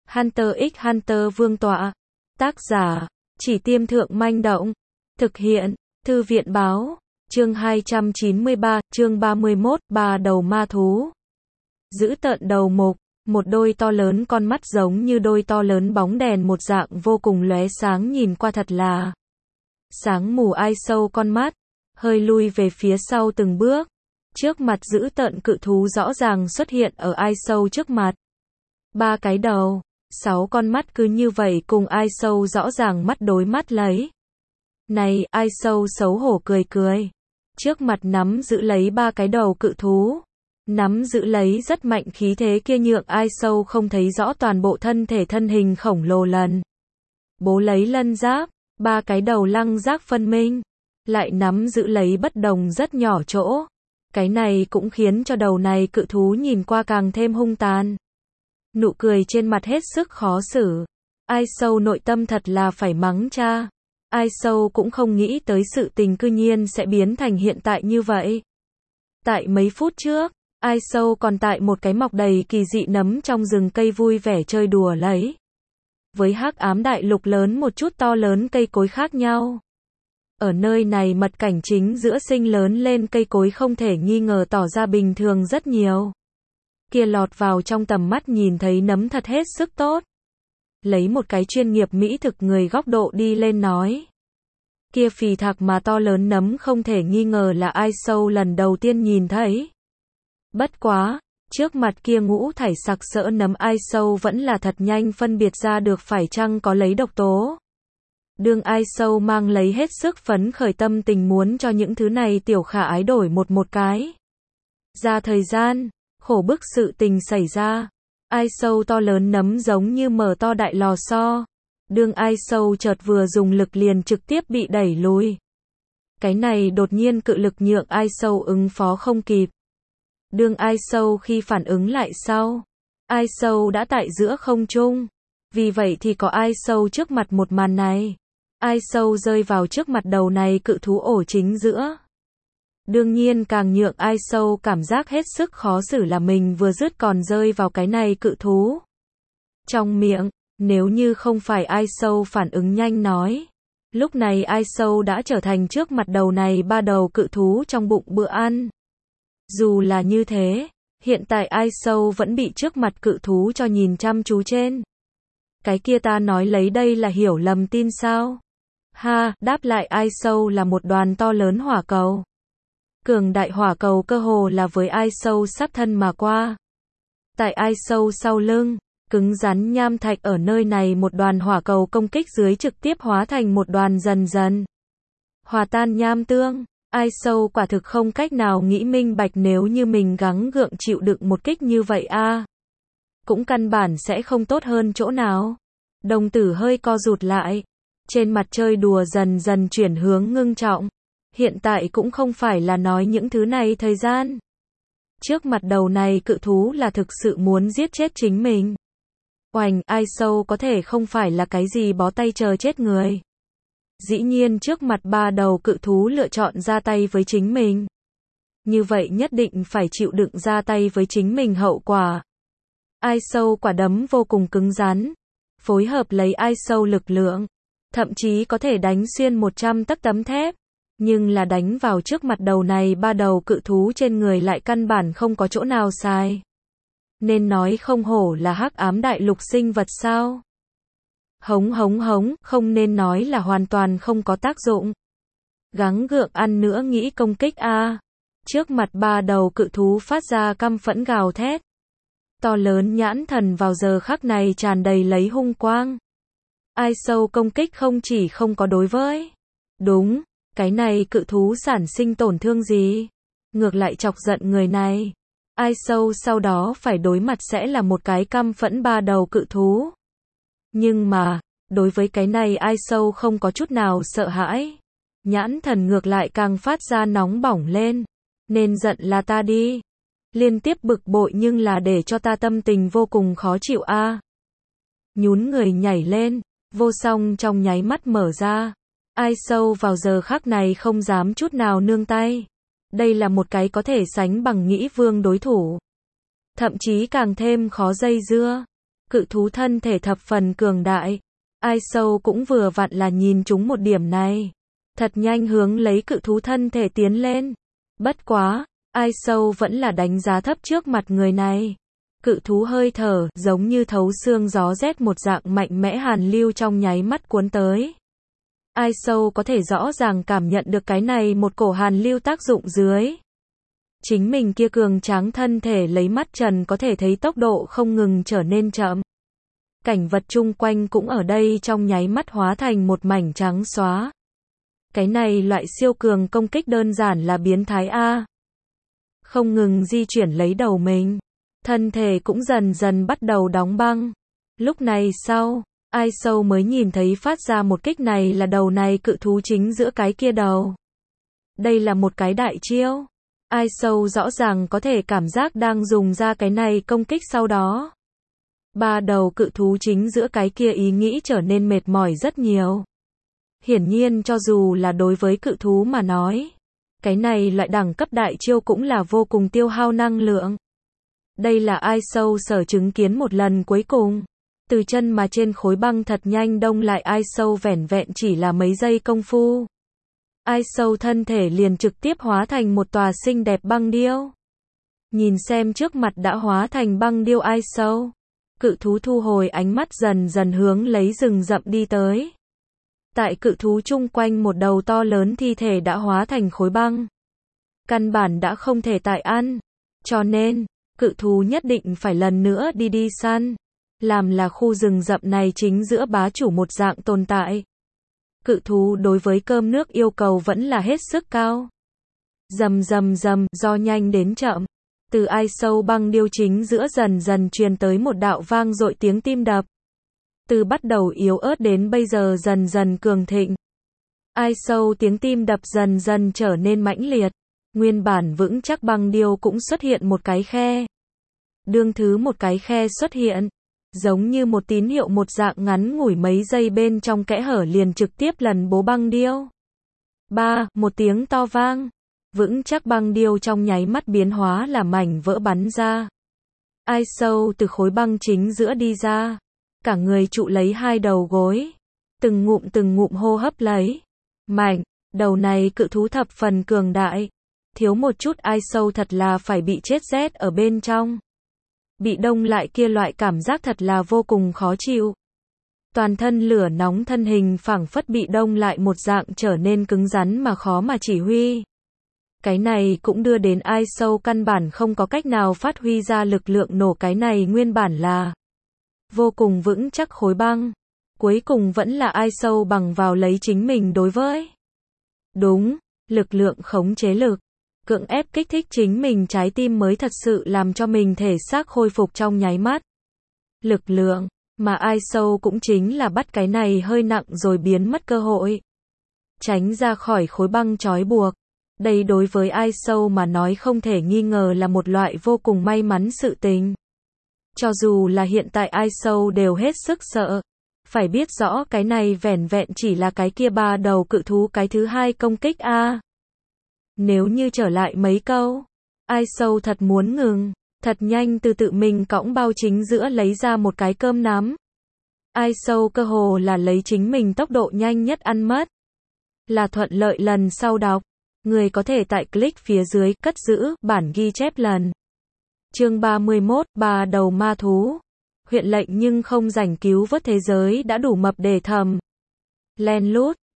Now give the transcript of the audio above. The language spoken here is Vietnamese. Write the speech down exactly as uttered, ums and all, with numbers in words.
Hunter x Hunter Vương tọa. Tác giả, Chỉ Tiêm Thượng Manh Động. Thực hiện, Thư viện báo. Chương hai trăm chín mươi ba, chương ba mươi mốt, ba đầu ma thú. Giữ tợn đầu mục, một đôi to lớn con mắt giống như đôi to lớn bóng đèn một dạng vô cùng lóe sáng, nhìn qua thật là sáng mù ai sâu con mắt, hơi lui về phía sau từng bước. Trước mặt giữ tợn cự thú rõ ràng xuất hiện ở ai sâu trước mặt. Ba cái đầu, sáu con mắt cứ như vậy cùng ai sâu rõ ràng mắt đối mắt lấy. Này, ai sâu xấu hổ cười cười. Trước mặt nắm giữ lấy ba cái đầu cự thú. Nắm giữ lấy rất mạnh khí thế kia nhượng ai sâu không thấy rõ toàn bộ thân thể thân hình khổng lồ lần. Bố lấy lân giáp, ba cái đầu lăng giác phân minh. Lại nắm giữ lấy bất đồng rất nhỏ chỗ. Cái này cũng khiến cho đầu này cự thú nhìn qua càng thêm hung tàn. Nụ cười trên mặt hết sức khó xử. Ai sâu nội tâm thật là phải mắng cha. Ai sâu cũng không nghĩ tới sự tình cư nhiên sẽ biến thành hiện tại như vậy. Tại mấy phút trước, ai sâu còn tại một cái mọc đầy kỳ dị nấm trong rừng cây vui vẻ chơi đùa lấy. Với hắc ám đại lục lớn một chút to lớn cây cối khác nhau. Ở nơi này mật cảnh chính giữa sinh lớn lên cây cối không thể nghi ngờ tỏ ra bình thường rất nhiều. Kia lọt vào trong tầm mắt nhìn thấy nấm thật hết sức tốt. Lấy một cái chuyên nghiệp mỹ thực người góc độ đi lên nói. Kia phì thạc mà to lớn nấm không thể nghi ngờ là ai sâu lần đầu tiên nhìn thấy. Bất quá, trước mặt kia ngũ thải sặc sỡ nấm ai sâu vẫn là thật nhanh phân biệt ra được phải chăng có lấy độc tố. Đương ai sâu mang lấy hết sức phấn khởi tâm tình muốn cho những thứ này tiểu khả ái đổi một một cái. Ra thời gian, khổ bức sự tình xảy ra. Ai sâu to lớn nấm giống như mở to đại lò xo. Đương ai sâu chợt vừa dùng lực liền trực tiếp bị đẩy lùi. Cái này đột nhiên cự lực nhượng ai sâu ứng phó không kịp. Đương ai sâu khi phản ứng lại sau. Ai sâu đã tại giữa không trung. Vì vậy thì có ai sâu trước mặt một màn này. Ai sâu rơi vào trước mặt đầu này cự thú ổ chính giữa. Đương nhiên càng nhượng ai sâu cảm giác hết sức khó xử là mình vừa dứt còn rơi vào cái này cự thú. Trong miệng, nếu như không phải ai sâu phản ứng nhanh nói. Lúc này ai sâu đã trở thành trước mặt đầu này ba đầu cự thú trong bụng bữa ăn. Dù là như thế, hiện tại ai sâu vẫn bị trước mặt cự thú cho nhìn chăm chú trên. Cái kia ta nói lấy đây là hiểu lầm tin sao? Ha, đáp lại ai sâu là một đoàn to lớn hỏa cầu. Cường đại hỏa cầu cơ hồ là với ai sâu sát thân mà qua. Tại ai sâu sau lưng, cứng rắn nham thạch ở nơi này một đoàn hỏa cầu công kích dưới trực tiếp hóa thành một đoàn dần dần hòa tan nham tương. Ai sâu quả thực không cách nào nghĩ minh bạch nếu như mình gắng gượng chịu đựng một kích như vậy a, cũng căn bản sẽ không tốt hơn chỗ nào. Đồng tử hơi co rụt lại, trên mặt chơi đùa dần dần chuyển hướng ngưng trọng. Hiện tại cũng không phải là nói những thứ này thời gian. Trước mặt đầu này cự thú là thực sự muốn giết chết chính mình. Oành, ai sâu có thể không phải là cái gì bó tay chờ chết người. Dĩ nhiên trước mặt ba đầu cự thú lựa chọn ra tay với chính mình. Như vậy nhất định phải chịu đựng ra tay với chính mình hậu quả. Ai sâu quả đấm vô cùng cứng rắn. Phối hợp lấy ai sâu lực lượng. Thậm chí có thể đánh xuyên một trăm tấc tấm thép. Nhưng là đánh vào trước mặt đầu này ba đầu cự thú trên người lại căn bản không có chỗ nào sai. Nên nói không hổ là hắc ám đại lục sinh vật sao? Hống hống hống, không nên nói là hoàn toàn không có tác dụng. Gắng gượng ăn nữa nghĩ công kích a. Trước mặt ba đầu cự thú phát ra căm phẫn gào thét. To lớn nhãn thần vào giờ khắc này tràn đầy lấy hung quang. Ai sâu công kích không chỉ không có đối với. Đúng, cái này cự thú sản sinh tổn thương gì? Ngược lại chọc giận người này. Ai sâu sau đó phải đối mặt sẽ là một cái căm phẫn ba đầu cự thú. Nhưng mà, đối với cái này ai sâu không có chút nào sợ hãi. Nhãn thần ngược lại càng phát ra nóng bỏng lên. Nên giận là ta đi. Liên tiếp bực bội nhưng là để cho ta tâm tình vô cùng khó chịu a. À. Nhún người nhảy lên, vô song trong nháy mắt mở ra. Ai sâu vào giờ khắc này không dám chút nào nương tay. Đây là một cái có thể sánh bằng nghĩ vương đối thủ. Thậm chí càng thêm khó dây dưa. Cự thú thân thể thập phần cường đại. Ai Sâu cũng vừa vặn là nhìn trúng một điểm này. Thật nhanh hướng lấy cự thú thân thể tiến lên. Bất quá, Ai Sâu vẫn là đánh giá thấp trước mặt người này. Cự thú hơi thở, giống như thấu xương gió rét một dạng mạnh mẽ hàn lưu trong nháy mắt cuốn tới. Ai Sâu có thể rõ ràng cảm nhận được cái này một cổ hàn lưu tác dụng dưới. Chính mình kia cường tráng thân thể lấy mắt trần có thể thấy tốc độ không ngừng trở nên chậm. Cảnh vật chung quanh cũng ở đây trong nháy mắt hóa thành một mảnh trắng xóa. Cái này loại siêu cường công kích đơn giản là biến thái A. Không ngừng di chuyển lấy đầu mình. Thân thể cũng dần dần bắt đầu đóng băng. Lúc này sau, Ai Sâu mới nhìn thấy phát ra một kích này là đầu này cự thú chính giữa cái kia đầu. Đây là một cái đại chiêu. Ai Sâu rõ ràng có thể cảm giác đang dùng ra cái này công kích sau đó. Ba đầu cự thú chính giữa cái kia ý nghĩ trở nên mệt mỏi rất nhiều. Hiển nhiên cho dù là đối với cự thú mà nói, cái này loại đẳng cấp đại chiêu cũng là vô cùng tiêu hao năng lượng. Đây là Ai Sâu sở chứng kiến một lần cuối cùng. Từ chân mà trên khối băng thật nhanh đông lại Ai Sâu vẻn vẹn chỉ là mấy giây công phu. Ai Sâu thân thể liền trực tiếp hóa thành một tòa xinh đẹp băng điêu. Nhìn xem trước mặt đã hóa thành băng điêu Ai Sâu. Cự thú thu hồi ánh mắt dần dần hướng lấy rừng rậm đi tới. Tại cự thú chung quanh một đầu to lớn thi thể đã hóa thành khối băng. Căn bản đã không thể tại ăn. Cho nên, cự thú nhất định phải lần nữa đi đi săn. Làm là khu rừng rậm này chính giữa bá chủ một dạng tồn tại. Cự thú đối với cơm nước yêu cầu vẫn là hết sức cao. Rầm rầm rầm, do nhanh đến chậm. Từ Ai Sâu băng điêu chính giữa dần dần truyền tới một đạo vang dội tiếng tim đập. Từ bắt đầu yếu ớt đến bây giờ dần dần cường thịnh. Ai Sâu tiếng tim đập dần dần trở nên mãnh liệt. Nguyên bản vững chắc băng điêu cũng xuất hiện một cái khe. Đương thứ một cái khe xuất hiện. Giống như một tín hiệu một dạng ngắn ngủi mấy giây bên trong kẽ hở liền trực tiếp lần bố băng điêu. Ba, một tiếng to vang. Vững chắc băng điêu trong nháy mắt biến hóa là mảnh vỡ bắn ra. Ai Sâu từ khối băng chính giữa đi ra. Cả người trụ lấy hai đầu gối. Từng ngụm từng ngụm hô hấp lấy. Mạnh, đầu này cự thú thập phần cường đại. Thiếu một chút Ai Sâu thật là phải bị chết rét ở bên trong. Bị đông lại kia loại cảm giác thật là vô cùng khó chịu. Toàn thân lửa nóng thân hình phảng phất bị đông lại một dạng trở nên cứng rắn mà khó mà chỉ huy. Cái này cũng đưa đến Ai Sâu căn bản không có cách nào phát huy ra lực lượng nổ cái này nguyên bản là vô cùng vững chắc khối băng. Cuối cùng vẫn là Ai Sâu bằng vào lấy chính mình đối với. Đúng, lực lượng khống chế lực. Cưỡng ép kích thích chính mình trái tim mới thật sự làm cho mình thể xác khôi phục trong nháy mắt. Lực lượng, mà Ai Sâu cũng chính là bắt cái này hơi nặng rồi biến mất cơ hội. Tránh ra khỏi khối băng trói buộc. Đây đối với Ai Sâu mà nói không thể nghi ngờ là một loại vô cùng may mắn sự tình. Cho dù là hiện tại Ai Sâu đều hết sức sợ. Phải biết rõ cái này vẻn vẹn chỉ là cái kia ba đầu cự thú cái thứ hai công kích A. Nếu như trở lại mấy câu, Ai Sâu thật muốn ngừng, thật nhanh từ tự mình cõng bao chính giữa lấy ra một cái cơm nắm. Ai Sâu cơ hồ là lấy chính mình tốc độ nhanh nhất ăn mất. Là thuận lợi lần sau đọc. Người có thể tại click phía dưới cất giữ bản ghi chép lần. Chương ba mươi mốt, ba đầu ma thú. Huyện lệnh nhưng không rảnh cứu vớt thế giới đã đủ mập để thầm. Len lút,